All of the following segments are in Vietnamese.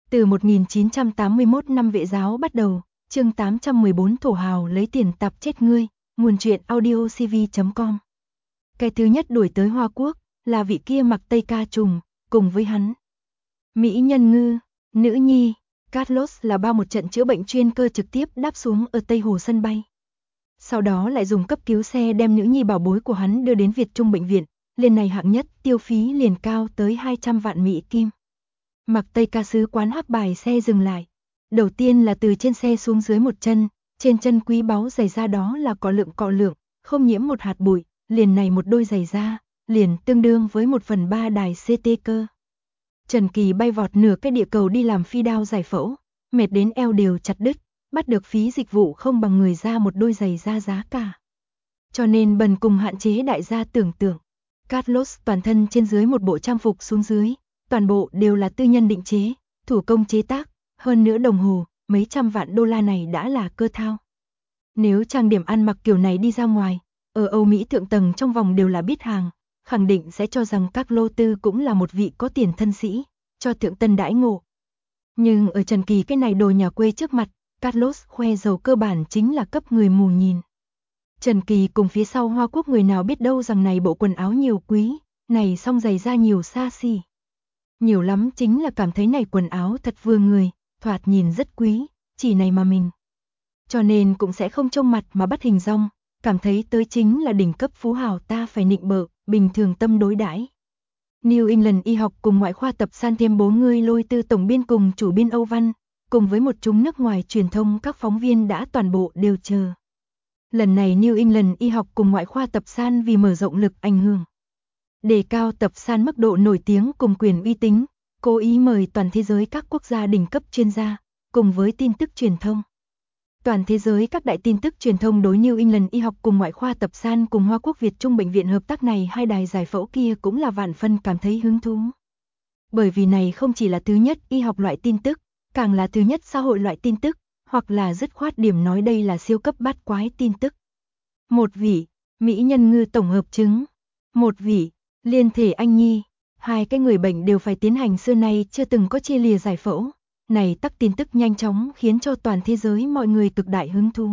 Từ 1981 năm Vệ giáo bắt đầu, chương 814 thổ hào lấy tiền tạp chết ngươi, nguồn truyện audiocv.com. Cái thứ nhất đuổi tới Hoa Quốc, là vị kia mặc tây ca trùng, cùng với hắn. Mỹ Nhân Ngư, nữ nhi, Carlos là bao một trận chữa bệnh chuyên cơ trực tiếp đáp xuống ở Tây Hồ sân bay. Sau đó lại dùng cấp cứu xe đem nữ nhi bảo bối của hắn đưa đến Việt Trung bệnh viện, lần này hạng nhất tiêu phí liền cao tới 200 vạn Mỹ Kim. Mặc tây ca sứ quán hắc bài xe dừng lại. Đầu tiên là từ trên xe xuống dưới một chân, trên chân quý báu giày da đó là cọ lượng, không nhiễm một hạt bụi, liền này một đôi giày da, liền tương đương với 1/3 đài CT cơ. Trần Kỳ bay vọt nửa cái địa cầu đi làm phi đao giải phẫu, mệt đến eo đều chặt đứt, bắt được phí dịch vụ không bằng người ra một đôi giày da giá cả. Cho nên bần cùng hạn chế đại gia tưởng tượng. Carlos toàn thân trên dưới một bộ trang phục xuống dưới, toàn bộ đều là tư nhân định chế, thủ công chế tác, hơn nữa đồng hồ, mấy trăm vạn đô la này đã là cơ thao. Nếu trang điểm ăn mặc kiểu này đi ra ngoài, ở Âu Mỹ thượng tầng trong vòng đều là biết hàng, khẳng định sẽ cho rằng Carlos Tư cũng là một vị có tiền thân sĩ, cho thượng tân đãi ngộ. Nhưng ở Trần Kỳ cái này đồ nhà quê trước mặt, Carlos khoe giàu cơ bản chính là cấp người mù nhìn. Trần Kỳ cùng phía sau Hoa Quốc người nào biết đâu rằng này bộ quần áo nhiều quý, này song giày da nhiều xa xỉ. Nhiều lắm chính là cảm thấy này quần áo thật vừa người, thoạt nhìn rất quý, chỉ này mà mình. Cho nên cũng sẽ không trông mặt mà bắt hình dong, cảm thấy tới chính là đỉnh cấp phú hào ta phải nịnh bợ, bình thường tâm đối đãi. New England y học cùng ngoại khoa tập san thêm 4 người lôi tư tổng biên cùng chủ biên Âu Văn, cùng với một chúng nước ngoài truyền thông các phóng viên đã toàn bộ đều chờ. Lần này New England y học cùng ngoại khoa tập san vì mở rộng lực ảnh hưởng, đề cao tập san mức độ nổi tiếng cùng quyền uy tín, cố ý mời toàn thế giới các quốc gia đỉnh cấp chuyên gia, cùng với tin tức truyền thông. Toàn thế giới các đại tin tức truyền thông đối New England y học cùng ngoại khoa tập san cùng Hoa Quốc Việt Trung bệnh viện hợp tác này hai đài giải phẫu kia cũng là vạn phân cảm thấy hứng thú. Bởi vì này không chỉ là thứ nhất y học loại tin tức, càng là thứ nhất xã hội loại tin tức, hoặc là dứt khoát điểm nói đây là siêu cấp bát quái tin tức. Một vị, Mỹ Nhân Ngư tổng hợp chứng. Một vị, liên thể anh nhi. Hai cái người bệnh đều phải tiến hành xưa nay chưa từng có chia lìa giải phẫu. Này tắc tin tức nhanh chóng khiến cho toàn thế giới mọi người cực đại hứng thú.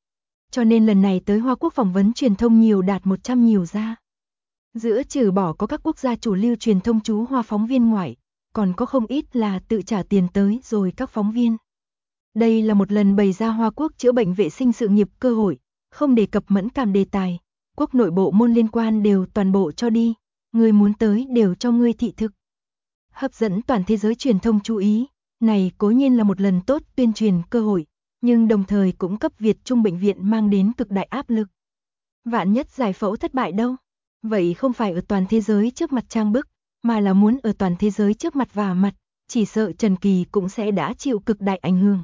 Cho nên lần này tới Hoa Quốc phỏng vấn truyền thông nhiều đạt 100 nhiều ra. Giữa trừ bỏ có các quốc gia chủ lưu truyền thông chú Hoa phóng viên ngoại, còn có không ít là tự trả tiền tới rồi các phóng viên. Đây là một lần bày ra Hoa Quốc chữa bệnh vệ sinh sự nghiệp cơ hội, không đề cập mẫn cảm đề tài, quốc nội bộ môn liên quan đều toàn bộ cho đi, người muốn tới đều cho ngươi thị thực. Hấp dẫn toàn thế giới truyền thông chú ý, này cố nhiên là một lần tốt tuyên truyền cơ hội, nhưng đồng thời cũng cấp Việt Trung bệnh viện mang đến cực đại áp lực. Vạn nhất giải phẫu thất bại đâu? Vậy không phải ở toàn thế giới trước mặt trang bức, mà là muốn ở toàn thế giới trước mặt vả mặt, chỉ sợ Trần Kỳ cũng sẽ đã chịu cực đại ảnh hưởng.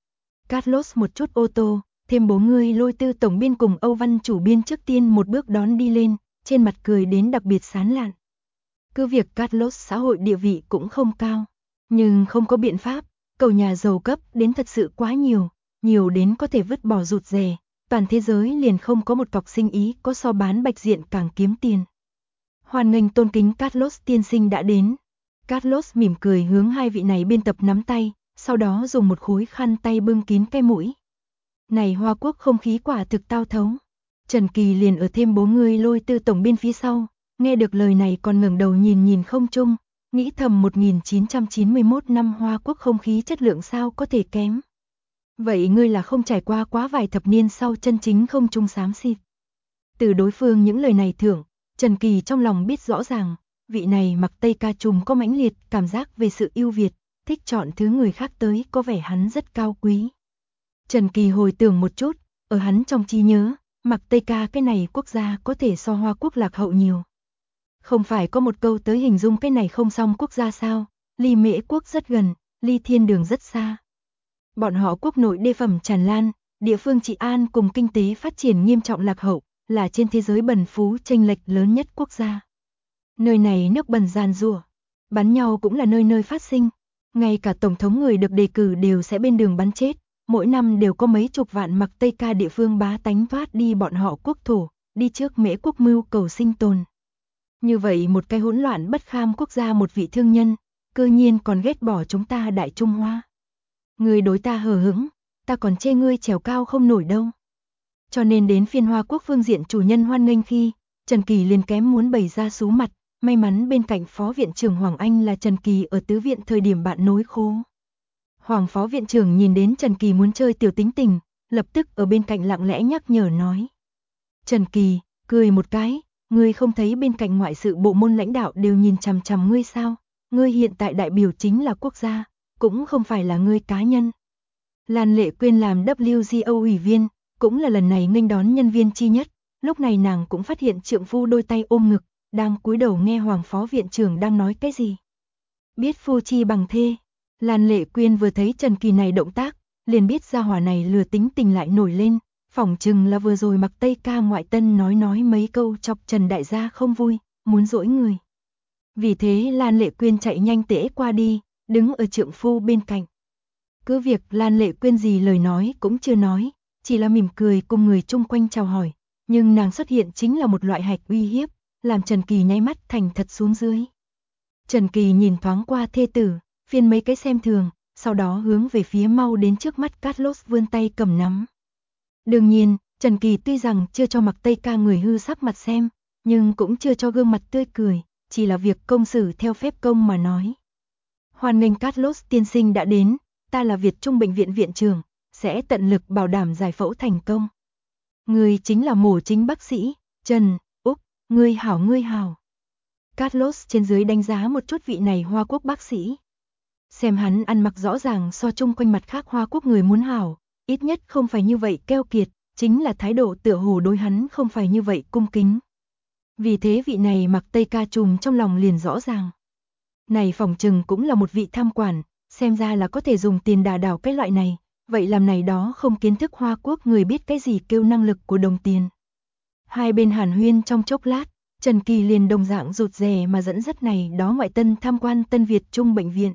Carlos một chút ô tô, thêm 4 người lôi tư tổng biên cùng Âu Văn chủ biên trước tiên một bước đón đi lên, trên mặt cười đến đặc biệt sán lạn. Cứ việc Carlos xã hội địa vị cũng không cao, nhưng không có biện pháp, cầu nhà giàu cấp đến thật sự quá nhiều, nhiều đến có thể vứt bỏ rụt rè, toàn thế giới liền không có một cọc sinh ý có so bán bạch diện càng kiếm tiền. Hoan nghênh tôn kính Carlos tiên sinh đã đến. Carlos mỉm cười hướng hai vị này biên tập nắm tay, sau đó dùng một khối khăn tay bưng kín cái mũi. Này Hoa Quốc không khí quả thực tao thấu. Trần Kỳ liền ở thêm 4 người lôi tư tổng biên phía sau, nghe được lời này còn ngẩng đầu nhìn không chung, nghĩ thầm 1991 năm Hoa Quốc không khí chất lượng sao có thể kém. Vậy ngươi là không trải qua quá vài thập niên sau chân chính không chung xám xịt. Từ đối phương những lời này thưởng, Trần Kỳ trong lòng biết rõ ràng, vị này mặc tây ca trùm có mãnh liệt cảm giác về sự ưu việt, thích chọn thứ người khác tới có vẻ hắn rất cao quý. Trần Kỳ hồi tưởng một chút, ở hắn trong trí nhớ, mặc tây ca cái này quốc gia có thể so Hoa Quốc lạc hậu nhiều. Không phải có một câu tới hình dung cái này không xong quốc gia sao, ly Mễ quốc rất gần, ly thiên đường rất xa. Bọn họ quốc nội đê phẩm tràn lan, địa phương trị an cùng kinh tế phát triển nghiêm trọng lạc hậu, là trên thế giới bần phú chênh lệch lớn nhất quốc gia. Nơi này nước bần giàn giụa, bắn nhau cũng là nơi nơi phát sinh, ngay cả tổng thống người được đề cử đều sẽ bên đường bắn chết, mỗi năm đều có mấy chục vạn mặc tây ca địa phương bá tánh thoát đi bọn họ quốc thổ, đi trước Mễ quốc mưu cầu sinh tồn. Như vậy một cái hỗn loạn bất kham quốc gia một vị thương nhân, Cư nhiên còn ghét bỏ chúng ta Đại Trung Hoa. Ngươi đối ta hờ hững, ta còn chê ngươi trèo cao không nổi đâu. Cho nên đến phiên Hoa Quốc phương diện chủ nhân hoan nghênh khi, Trần Kỳ liền kém muốn bày ra sú mặt, may mắn bên cạnh Phó Viện trưởng Hoàng Anh là Trần Kỳ ở tứ viện thời điểm bạn nối khố. Hoàng Phó Viện trưởng nhìn đến Trần Kỳ muốn chơi tiểu tính tình, lập tức ở bên cạnh lặng lẽ nhắc nhở nói. Trần Kỳ, cười một cái, ngươi không thấy bên cạnh ngoại sự bộ môn lãnh đạo đều nhìn chằm chằm ngươi sao? Ngươi hiện tại đại biểu chính là quốc gia, cũng không phải là ngươi cá nhân. Lan Lệ Quyên làm WGO ủy viên, cũng là lần này nghênh đón nhân viên chi nhất, lúc này nàng cũng phát hiện trượng phu đôi tay ôm ngực, đang cúi đầu nghe Hoàng Phó Viện trưởng đang nói cái gì. Biết phu chi bằng thê, Lan Lệ Quyên vừa thấy Trần Kỳ này động tác, liền biết gia hỏa này lừa tính tình lại nổi lên, phỏng chừng là vừa rồi mặc Tây ca ngoại tân nói mấy câu chọc Trần đại gia không vui, muốn dỗi người. Vì thế Lan Lệ Quyên chạy nhanh tễ qua đi, đứng ở trượng phu bên cạnh. Cứ việc Lan Lệ Quyên gì lời nói cũng chưa nói, chỉ là mỉm cười cùng người chung quanh chào hỏi, nhưng nàng xuất hiện chính là một loại hạch uy hiếp, làm Trần Kỳ nháy mắt thành thật xuống dưới. Trần Kỳ nhìn thoáng qua thê tử, phiên mấy cái xem thường, sau đó hướng về phía mau đến trước mắt Carlos vươn tay cầm nắm. Đương nhiên, Trần Kỳ tuy rằng chưa cho mặc Tây ca người hư sắc mặt xem, nhưng cũng chưa cho gương mặt tươi cười, chỉ là việc công xử theo phép công mà nói. Hoan nghênh Carlos tiên sinh đã đến, ta là Việt Trung Bệnh viện viện trưởng, sẽ tận lực bảo đảm giải phẫu thành công. Người chính là mổ chính bác sĩ, Trần, Úc, ngươi hảo. Carlos trên dưới đánh giá một chút vị này Hoa Quốc bác sĩ. Xem hắn ăn mặc rõ ràng so chung quanh mặt khác Hoa Quốc người muốn hảo, ít nhất không phải như vậy keo kiệt, chính là thái độ tựa hồ đối hắn không phải như vậy cung kính. Vì thế vị này mặc Tây ca trùm trong lòng liền rõ ràng. Này phỏng chừng cũng là một vị tham quản, xem ra là có thể dùng tiền đả đảo cái loại này, vậy làm này đó không kiến thức Hoa Quốc người biết cái gì kêu năng lực của đồng tiền. Hai bên hàn huyên trong chốc lát, Trần Kỳ liền đồng dạng rụt rè mà dẫn dắt này đó ngoại tân tham quan Tân Việt Trung bệnh viện.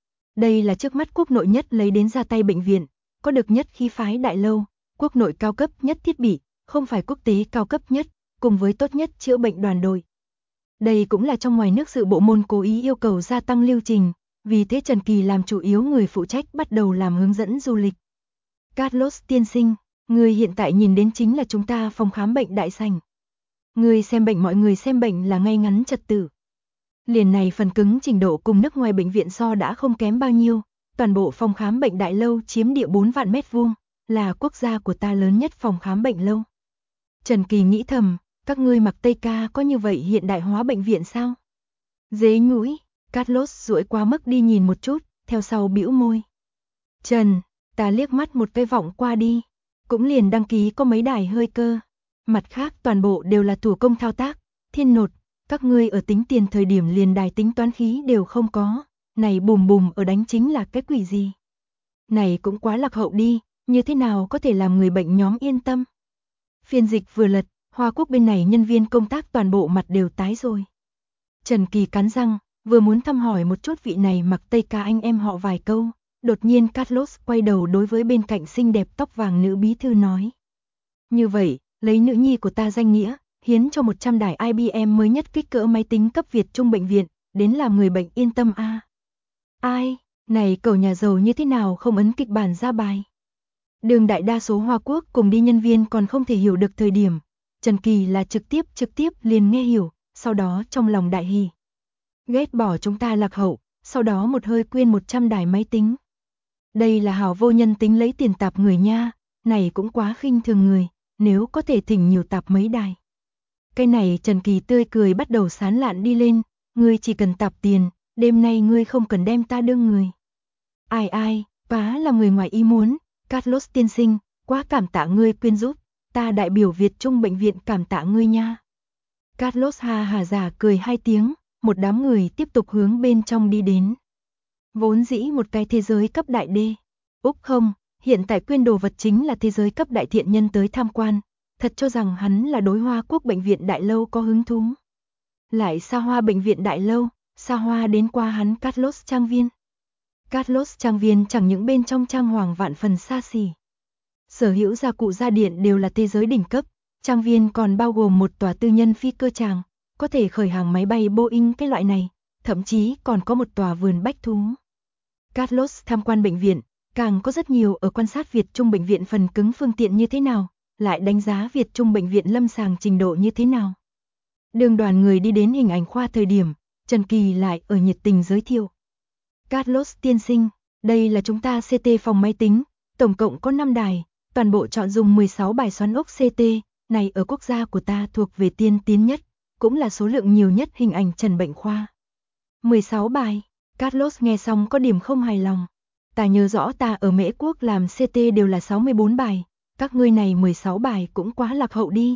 Đây là trước mắt quốc nội nhất lấy đến ra tay bệnh viện, có được nhất khí phái đại lâu, quốc nội cao cấp nhất thiết bị, không phải quốc tế cao cấp nhất, cùng với tốt nhất chữa bệnh đoàn đội. Đây cũng là trong ngoài nước sự bộ môn cố ý yêu cầu gia tăng lưu trình, vì thế Trần Kỳ làm chủ yếu người phụ trách bắt đầu làm hướng dẫn du lịch. Carlos tiên sinh, người hiện tại nhìn đến chính là chúng ta phòng khám bệnh đại sảnh. Người xem bệnh mọi người xem bệnh là ngay ngắn trật tự. Liền này phần cứng trình độ cùng nước ngoài bệnh viện so đã không kém bao nhiêu, toàn bộ phòng khám bệnh đại lâu chiếm địa 4 vạn mét vuông, là quốc gia của ta lớn nhất phòng khám bệnh lâu. Trần Kỳ nghĩ thầm, các ngươi mặc Tây ca có như vậy hiện đại hóa bệnh viện sao? Dế nhũi, Carlos duỗi qua mức đi nhìn một chút, theo sau bĩu môi. Trần, ta liếc mắt một cái vọng qua đi, cũng liền đăng ký có mấy đài hơi cơ. Mặt khác toàn bộ đều là thủ công thao tác, thiên nột, các ngươi ở tính tiền thời điểm liền đài tính toán khí đều không có, này bùm ở đánh chính là cái quỷ gì? Này cũng quá lạc hậu đi, như thế nào có thể làm người bệnh nhóm yên tâm? Phiên dịch vừa lật, Hoa Quốc bên này nhân viên công tác toàn bộ mặt đều tái rồi. Trần Kỳ cắn răng, vừa muốn thăm hỏi một chút vị này mặc Tây ca anh em họ vài câu, đột nhiên Carlos quay đầu đối với bên cạnh xinh đẹp tóc vàng nữ bí thư nói. Như vậy, lấy nữ nhi của ta danh nghĩa, hiến cho 100 đài IBM mới nhất kích cỡ máy tính cấp Việt Trung bệnh viện, đến làm người bệnh yên tâm a. Ai, này cậu nhà giàu như thế nào không ấn kịch bản ra bài. Đường đại đa số Hoa Quốc cùng đi nhân viên còn không thể hiểu được thời điểm, Trần Kỳ là trực tiếp liền nghe hiểu, sau đó trong lòng đại hỉ. Ghét bỏ chúng ta lạc hậu, sau đó một hơi quyên 100 đài máy tính. Đây là hảo vô nhân tính lấy tiền tạp người nha, này cũng quá khinh thường người, nếu có thể thỉnh nhiều tạp mấy đài. Cái này Trần Kỳ tươi cười bắt đầu sán lạn đi lên, ngươi chỉ cần tạp tiền, đêm nay ngươi không cần đem ta đương người. Ai, vá là người ngoài ý muốn, Carlos tiên sinh, quá cảm tạ ngươi quyên giúp, ta đại biểu Việt Trung bệnh viện cảm tạ ngươi nha. Carlos ha giả cười 2 tiếng, một đám người tiếp tục hướng bên trong đi đến. Vốn dĩ một cái thế giới cấp đại đê. Úc không, hiện tại quyên đồ vật chính là thế giới cấp đại thiện nhân tới tham quan, thật cho rằng hắn là đối Hoa Quốc bệnh viện đại lâu có hứng thú. Lại xa hoa bệnh viện đại lâu, xa hoa đến qua hắn Carlos trang viên. Carlos trang viên chẳng những bên trong trang hoàng vạn phần xa xỉ. Sở hữu gia cụ gia điện đều là thế giới đỉnh cấp, trang viên còn bao gồm một tòa tư nhân phi cơ tràng, có thể khởi hàng máy bay Boeing cái loại này, thậm chí còn có một tòa vườn bách thú. Carlos tham quan bệnh viện, càng có rất nhiều ở quan sát Việt Trung bệnh viện phần cứng phương tiện như thế nào, lại đánh giá Việt Trung bệnh viện lâm sàng trình độ như thế nào. Đường đoàn người đi đến hình ảnh khoa thời điểm, Trần Kỳ lại ở nhiệt tình giới thiệu. Carlos tiên sinh, đây là chúng ta CT phòng máy tính, tổng cộng có 5 đài, toàn bộ chọn dùng 16 bài xoắn ốc CT, này ở quốc gia của ta thuộc về tiên tiến nhất, cũng là số lượng nhiều nhất hình ảnh trần bệnh khoa. 16 bài, Carlos nghe xong có điểm không hài lòng. Ta nhớ rõ ta ở Mễ Quốc làm CT đều là 64 bài, các ngươi này 16 bài cũng quá lạc hậu đi.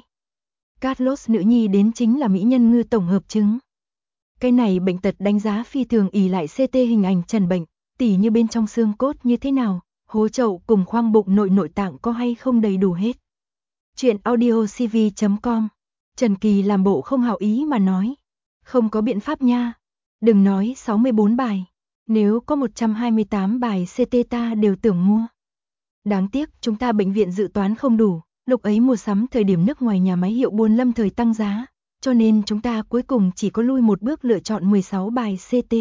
Carlos nữ nhi đến chính là mỹ nhân ngư tổng hợp chứng. Cái này bệnh tật đánh giá phi thường ỷ lại CT hình ảnh trần bệnh, tỉ như bên trong xương cốt như thế nào, hố chậu cùng khoang bụng nội tạng có hay không đầy đủ hết. Chuyện audiocv.com. Trần Kỳ làm bộ không hảo ý mà nói. Không có biện pháp nha. Đừng nói 64 bài. Nếu có 128 bài CT ta đều tưởng mua. Đáng tiếc chúng ta bệnh viện dự toán không đủ. Lúc ấy mua sắm thời điểm nước ngoài nhà máy hiệu buôn lâm thời tăng giá. Cho nên chúng ta cuối cùng chỉ có lui một bước lựa chọn 16 bài CT.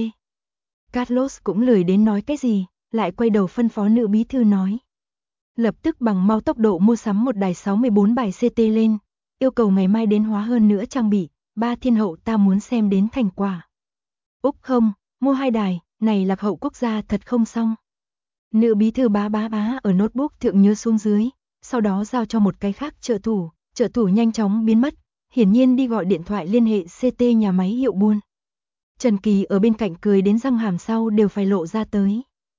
Carlos cũng lười đến nói cái gì, lại quay đầu phân phó nữ bí thư nói. Lập tức bằng mau tốc độ mua sắm một đài 64 bài CT lên, yêu cầu ngày mai đến hóa hơn nữa trang bị, 3 thiên hậu ta muốn xem đến thành quả. Úc không, mua 2 đài, này lạc hậu quốc gia thật không xong. Nữ bí thư bá ở notebook thượng nhớ xuống dưới, sau đó giao cho một cái khác trợ thủ nhanh chóng biến mất, hiển nhiên đi gọi điện thoại liên hệ CT nhà máy hiệu buôn. Trần Kỳ ở bên cạnh cười đến răng hàm sau đều phải lộ ra tới.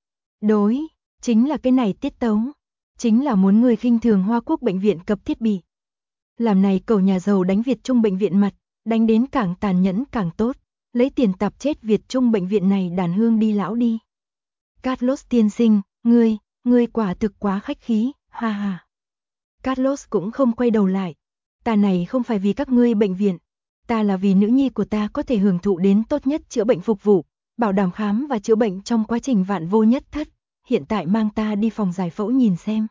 Đối, chính là cái này tiết tấu, chính là muốn người khinh thường Hoa Quốc bệnh viện cập thiết bị. Làm này cầu nhà giàu đánh Việt Trung bệnh viện mặt, đánh đến càng tàn nhẫn càng tốt, lấy tiền tạp chết Việt Trung bệnh viện này đàn hương đi lão đi. Carlos tiên sinh, ngươi quả thực quá khách khí, ha ha. Carlos cũng không quay đầu lại, ta này không phải vì các ngươi bệnh viện, ta là vì nữ nhi của ta có thể hưởng thụ đến tốt nhất chữa bệnh phục vụ, bảo đảm khám và chữa bệnh trong quá trình vạn vô nhất thất, hiện tại mang ta đi phòng giải phẫu nhìn xem.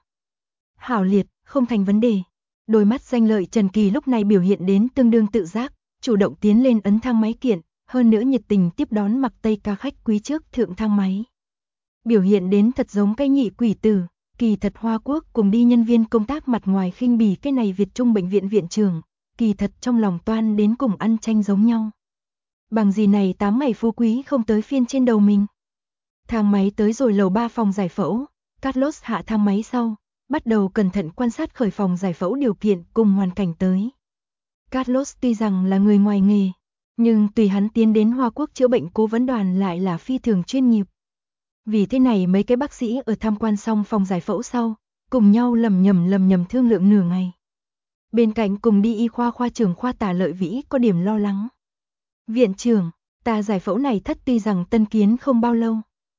Hảo liệt, không thành vấn đề. Đôi mắt danh lợi Trần Kỳ lúc này biểu hiện đến tương đương tự giác, chủ động tiến lên ấn thang máy kiện, hơn nữa nhiệt tình tiếp đón mặc tây ca khách quý trước thượng thang máy. Biểu hiện đến thật giống cái nhị quỷ tử, kỳ thật Hoa Quốc cùng đi nhân viên công tác mặt ngoài khinh bỉ cái này Việt Trung bệnh viện viện trưởng, kỳ thật trong lòng toan đến cùng ăn tranh giống nhau. Bằng gì này 8 ngày phú quý không tới phiên trên đầu mình. Thang máy tới rồi lầu 3 phòng giải phẫu, Carlos hạ thang máy sau, bắt đầu cẩn thận quan sát khởi phòng giải phẫu điều kiện cùng hoàn cảnh tới. Carlos tuy rằng là người ngoài nghề, nhưng tùy hắn tiến đến Hoa Quốc chữa bệnh cố vấn đoàn lại là phi thường chuyên nghiệp. Vì thế này mấy cái bác sĩ ở tham quan xong phòng giải phẫu sau, cùng nhau lầm nhầm thương lượng nửa ngày. Bên cạnh cùng đi y khoa khoa trưởng khoa Tả Lợi Vĩ có điểm lo lắng. Viện trưởng, ta giải phẫu này thất tuy rằng tân kiến không bao lâu.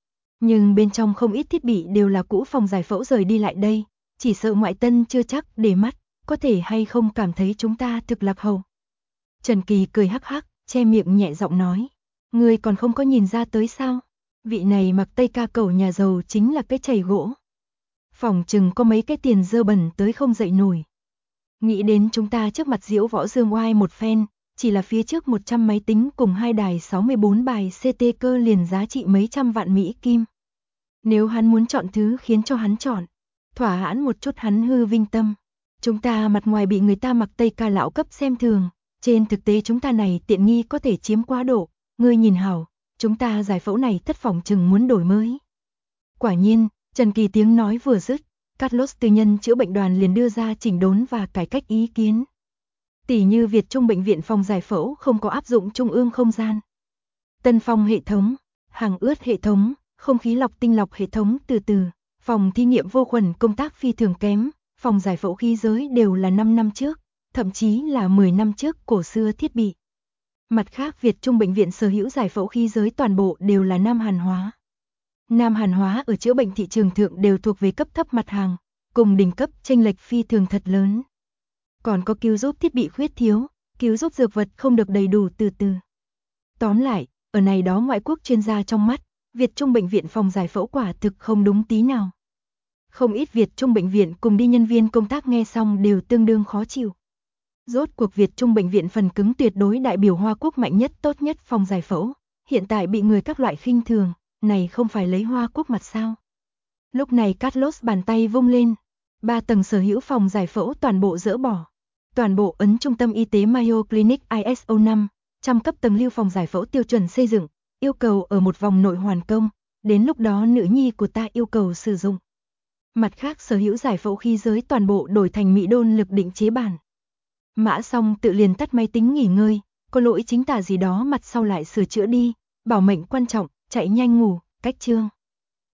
Nhưng bên trong không ít thiết bị đều là cũ phòng giải phẫu rời đi lại đây, chỉ sợ ngoại tân chưa chắc để mắt, có thể hay không cảm thấy chúng ta thực lạc hậu. Trần Kỳ cười hắc hắc, che miệng nhẹ giọng nói, ngươi còn không có nhìn ra tới sao? Vị này mặc tây ca cẩu nhà giàu chính là cái chày gỗ. Phòng chừng có mấy cái tiền dơ bẩn tới không dậy nổi. Nghĩ đến chúng ta trước mặt Diễu Võ Dương Oai một phen, chỉ là phía trước 100 máy tính cùng 2 đài 64 bài CT cơ liền giá trị mấy trăm vạn Mỹ Kim. Nếu hắn muốn chọn thứ khiến cho hắn chọn, thỏa mãn một chút hắn hư vinh tâm. Chúng ta mặt ngoài bị người ta mặc tây ca lão cấp xem thường, trên thực tế chúng ta này tiện nghi có thể chiếm quá độ, ngươi nhìn hảo, chúng ta giải phẫu này thất phòng chừng muốn đổi mới. Quả nhiên, Trần Kỳ tiếng nói vừa dứt, Carlos tư nhân chữa bệnh đoàn liền đưa ra chỉnh đốn và cải cách ý kiến. Tỷ như Việt Trung bệnh viện phòng giải phẫu không có áp dụng trung ương không gian. Tân phong hệ thống, hàng ướt hệ thống, không khí lọc tinh lọc hệ thống từ từ, phòng thí nghiệm vô khuẩn công tác phi thường kém, phòng giải phẫu khí giới đều là 5 năm trước, thậm chí là 10 năm trước cổ xưa thiết bị. Mặt khác Việt Trung bệnh viện sở hữu giải phẫu khí giới toàn bộ đều là Nam Hàn hóa. Nam Hàn hóa ở chữa bệnh thị trường thượng đều thuộc về cấp thấp mặt hàng, cùng đỉnh cấp chênh lệch phi thường thật lớn. Còn có cứu giúp thiết bị khuyết thiếu, cứu giúp dược vật không được đầy đủ từ từ. Tóm lại, ở này đó ngoại quốc chuyên gia trong mắt, Việt Trung bệnh viện phòng giải phẫu quả thực không đúng tí nào. Không ít Việt Trung bệnh viện cùng đi nhân viên công tác nghe xong đều tương đương khó chịu. Rốt cuộc Việt Trung bệnh viện phần cứng tuyệt đối đại biểu Hoa Quốc mạnh nhất tốt nhất phòng giải phẫu, hiện tại bị người các loại khinh thường, này không phải lấy Hoa Quốc mặt sao? Lúc này Carlos bàn tay vung lên, 3 tầng sở hữu phòng giải phẫu toàn bộ dỡ bỏ. Toàn bộ ấn trung tâm y tế Mayo Clinic ISO 5, trăm cấp tầng lưu phòng giải phẫu tiêu chuẩn xây dựng, yêu cầu ở một vòng nội hoàn công, đến lúc đó nữ nhi của ta yêu cầu sử dụng. Mặt khác sở hữu giải phẫu khí giới toàn bộ đổi thành Mỹ đôn lực định chế bản. Mã Song tự liền tắt máy tính nghỉ ngơi, có lỗi chính tả gì đó mặt sau lại sửa chữa đi, bảo mệnh quan trọng, chạy nhanh ngủ, cách chương.